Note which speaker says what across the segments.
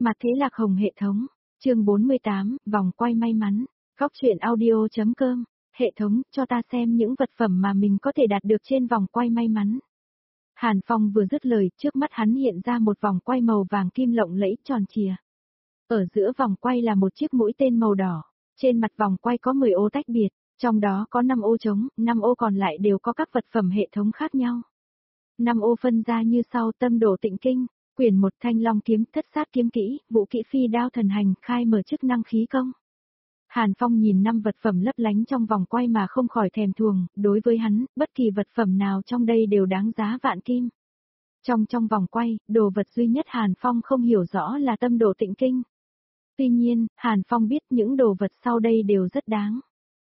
Speaker 1: Mặt thế lạc hồng hệ thống, chương 48, vòng quay may mắn, góc truyện audio.com, hệ thống, cho ta xem những vật phẩm mà mình có thể đạt được trên vòng quay may mắn. Hàn Phong vừa dứt lời, trước mắt hắn hiện ra một vòng quay màu vàng kim lộng lẫy tròn trìa. Ở giữa vòng quay là một chiếc mũi tên màu đỏ, trên mặt vòng quay có 10 ô tách biệt, trong đó có 5 ô trống, 5 ô còn lại đều có các vật phẩm hệ thống khác nhau. 5 ô phân ra như sau: tâm đồ tịnh kinh, quyển 1 thanh long kiếm, thất sát kiếm kỹ, vũ kỹ phi đao thần hành, khai mở chức năng khí công. Hàn Phong nhìn 5 vật phẩm lấp lánh trong vòng quay mà không khỏi thèm thuồng, đối với hắn, bất kỳ vật phẩm nào trong đây đều đáng giá vạn kim. Trong vòng quay, đồ vật duy nhất Hàn Phong không hiểu rõ là tâm đồ tịnh kinh. Tuy nhiên, Hàn Phong biết những đồ vật sau đây đều rất đáng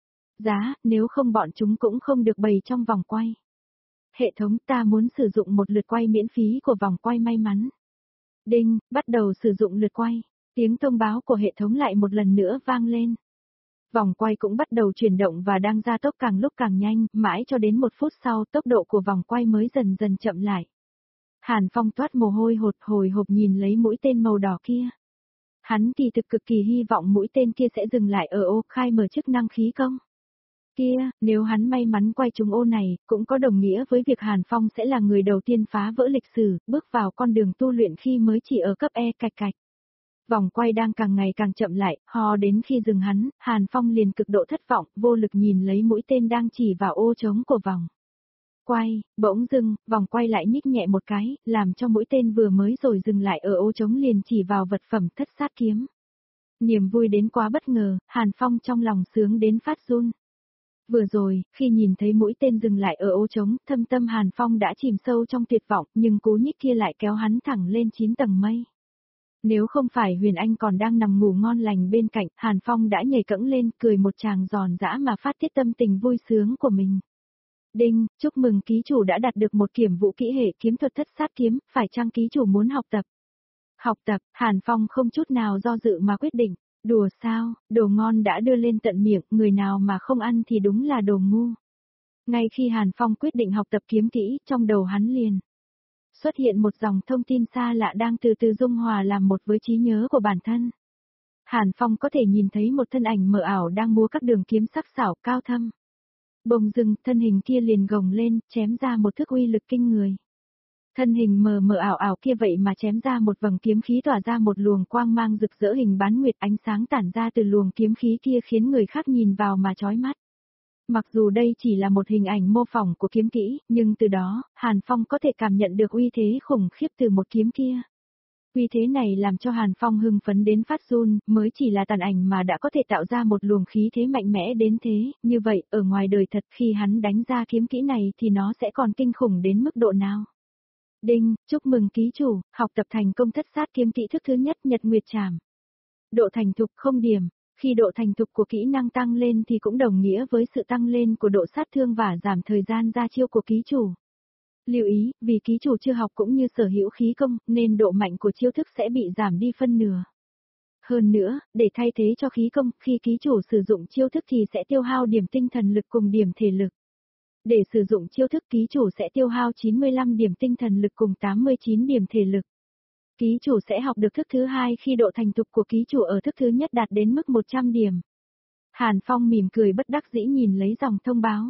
Speaker 1: giá, nếu không bọn chúng cũng không được bày trong vòng quay. Hệ thống, ta muốn sử dụng một lượt quay miễn phí của vòng quay may mắn. Đinh, bắt đầu sử dụng lượt quay. Tiếng thông báo của hệ thống lại một lần nữa vang lên. Vòng quay cũng bắt đầu chuyển động và đang gia tốc càng lúc càng nhanh, mãi cho đến 1 phút sau tốc độ của vòng quay mới dần dần chậm lại. Hàn Phong toát mồ hôi hồi hộp nhìn lấy mũi tên màu đỏ kia. Hắn kỳ thực cực kỳ hy vọng mũi tên kia sẽ dừng lại ở ô khai mở chức năng khí công. Kia, nếu hắn may mắn quay trúng ô này, cũng có đồng nghĩa với việc Hàn Phong sẽ là người đầu tiên phá vỡ lịch sử, bước vào con đường tu luyện khi mới chỉ ở cấp E cạch cạch. Vòng quay đang càng ngày càng chậm lại, đến khi dừng hắn, Hàn Phong liền cực độ thất vọng, vô lực nhìn lấy mũi tên đang chỉ vào ô trống của vòng quay, bỗng dưng, vòng quay lại nhích nhẹ một cái, làm cho mũi tên vừa mới rồi dừng lại ở ô trống liền chỉ vào vật phẩm thất sát kiếm. Niềm vui đến quá bất ngờ, Hàn Phong trong lòng sướng đến phát run. Vừa rồi, khi nhìn thấy mũi tên dừng lại ở ô trống, thâm tâm Hàn Phong đã chìm sâu trong tuyệt vọng, nhưng cú nhích kia lại kéo hắn thẳng lên 9 tầng mây. Nếu không phải Huyền Anh còn đang nằm ngủ ngon lành bên cạnh, Hàn Phong đã nhảy cẫng lên, cười một tràng giòn giã mà phát tiết tâm tình vui sướng của mình. Đinh, chúc mừng ký chủ đã đạt được một kiểm vũ kỹ hệ kiếm thuật thất sát kiếm, phải chăng ký chủ muốn học tập? Học tập, Hàn Phong không chút nào do dự mà quyết định. Đùa sao, đồ ngon đã đưa lên tận miệng, người nào mà không ăn thì đúng là đồ ngu. Ngay khi Hàn Phong quyết định học tập kiếm kỹ, trong đầu hắn liền xuất hiện một dòng thông tin xa lạ đang từ từ dung hòa làm một với trí nhớ của bản thân. Hàn Phong có thể nhìn thấy một thân ảnh mờ ảo đang múa các đường kiếm sắc sảo cao thâm. Bỗng dưng, thân hình kia liền gồng lên, chém ra một thức uy lực kinh người. Thân hình mờ mờ ảo ảo kia vậy mà chém ra một vầng kiếm khí tỏa ra một luồng quang mang rực rỡ hình bán nguyệt, ánh sáng tản ra từ luồng kiếm khí kia khiến người khác nhìn vào mà chói mắt. Mặc dù đây chỉ là một hình ảnh mô phỏng của kiếm kỹ, nhưng từ đó, Hàn Phong có thể cảm nhận được uy thế khủng khiếp từ một kiếm kia. Uy thế này làm cho Hàn Phong hưng phấn đến phát run, mới chỉ là tàn ảnh mà đã có thể tạo ra một luồng khí thế mạnh mẽ đến thế, như vậy, ở ngoài đời thật khi hắn đánh ra kiếm kỹ này thì nó sẽ còn kinh khủng đến mức độ nào. Đinh, chúc mừng ký chủ, học tập thành công thất sát kiếm kỹ thức thứ nhất Nhật Nguyệt Trảm. Độ thành thục 0 điểm, khi độ thành thục của kỹ năng tăng lên thì cũng đồng nghĩa với sự tăng lên của độ sát thương và giảm thời gian ra chiêu của ký chủ. Lưu ý, vì ký chủ chưa học cũng như sở hữu khí công, nên độ mạnh của chiêu thức sẽ bị giảm đi phân nửa. Hơn nữa, để thay thế cho khí công, khi ký chủ sử dụng chiêu thức thì sẽ tiêu hao điểm tinh thần lực cùng điểm thể lực. Để sử dụng chiêu thức ký chủ sẽ tiêu hao 95 điểm tinh thần lực cùng 89 điểm thể lực. Ký chủ sẽ học được thức thứ hai khi độ thành thục của ký chủ ở thức thứ nhất đạt đến mức 100 điểm. Hàn Phong mỉm cười bất đắc dĩ nhìn lấy dòng thông báo.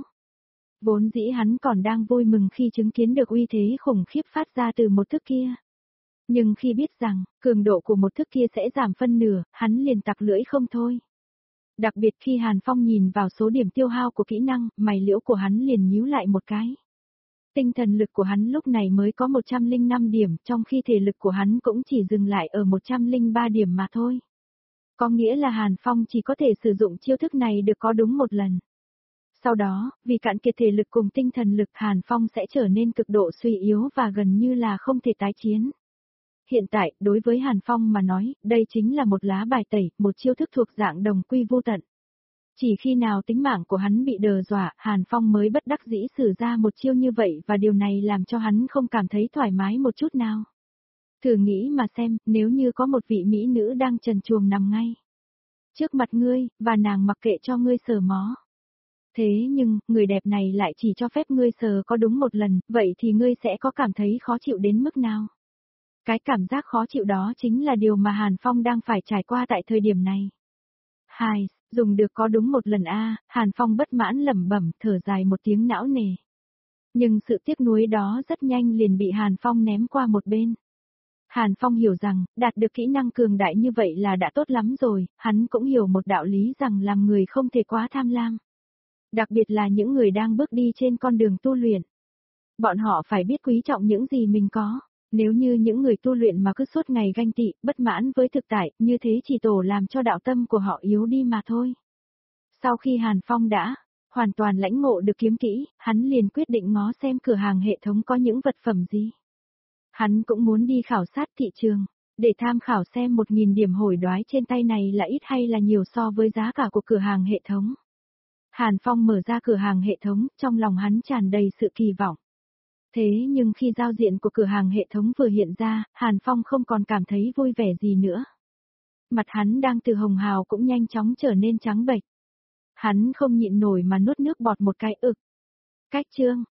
Speaker 1: Vốn dĩ hắn còn đang vui mừng khi chứng kiến được uy thế khủng khiếp phát ra từ một thức kia. Nhưng khi biết rằng, cường độ của một thức kia sẽ giảm phân nửa, hắn liền tặc lưỡi không thôi. Đặc biệt khi Hàn Phong nhìn vào số điểm tiêu hao của kỹ năng, mày liễu của hắn liền nhíu lại một cái. Tinh thần lực của hắn lúc này mới có 105 điểm, trong khi thể lực của hắn cũng chỉ dừng lại ở 103 điểm mà thôi. Có nghĩa là Hàn Phong chỉ có thể sử dụng chiêu thức này được có đúng một lần. Sau đó, vì cạn kiệt thể lực cùng tinh thần lực, Hàn Phong sẽ trở nên cực độ suy yếu và gần như là không thể tái chiến. Hiện tại, đối với Hàn Phong mà nói, đây chính là một lá bài tẩy, một chiêu thức thuộc dạng đồng quy vô tận. Chỉ khi nào tính mạng của hắn bị đe dọa, Hàn Phong mới bất đắc dĩ sử ra một chiêu như vậy và điều này làm cho hắn không cảm thấy thoải mái một chút nào. Thử nghĩ mà xem, nếu như có một vị mỹ nữ đang trần truồng nằm ngay trước mặt ngươi, và nàng mặc kệ cho ngươi sờ mó. Thế nhưng, người đẹp này lại chỉ cho phép ngươi sờ có đúng một lần, vậy thì ngươi sẽ có cảm thấy khó chịu đến mức nào? Cái cảm giác khó chịu đó chính là điều mà Hàn Phong đang phải trải qua tại thời điểm này. Hai, dùng được có đúng một lần a, Hàn Phong bất mãn lẩm bẩm, thở dài một tiếng não nề. Nhưng sự tiếc nuối đó rất nhanh liền bị Hàn Phong ném qua một bên. Hàn Phong hiểu rằng, đạt được kỹ năng cường đại như vậy là đã tốt lắm rồi, hắn cũng hiểu một đạo lý rằng làm người không thể quá tham lam. Đặc biệt là những người đang bước đi trên con đường tu luyện. Bọn họ phải biết quý trọng những gì mình có. Nếu như những người tu luyện mà cứ suốt ngày ganh tị, bất mãn với thực tại, như thế chỉ tổ làm cho đạo tâm của họ yếu đi mà thôi. Sau khi Hàn Phong đã hoàn toàn lãnh ngộ được kiếm kỹ, hắn liền quyết định ngó xem cửa hàng hệ thống có những vật phẩm gì. Hắn cũng muốn đi khảo sát thị trường, để tham khảo xem 1.000 điểm hối đoái trên tay này là ít hay là nhiều so với giá cả của cửa hàng hệ thống. Hàn Phong mở ra cửa hàng hệ thống, trong lòng hắn tràn đầy sự kỳ vọng. Thế nhưng khi giao diện của cửa hàng hệ thống vừa hiện ra, Hàn Phong không còn cảm thấy vui vẻ gì nữa. Mặt hắn đang từ hồng hào cũng nhanh chóng trở nên trắng bệch. Hắn không nhịn nổi mà nuốt nước bọt một cái ực. Cách chương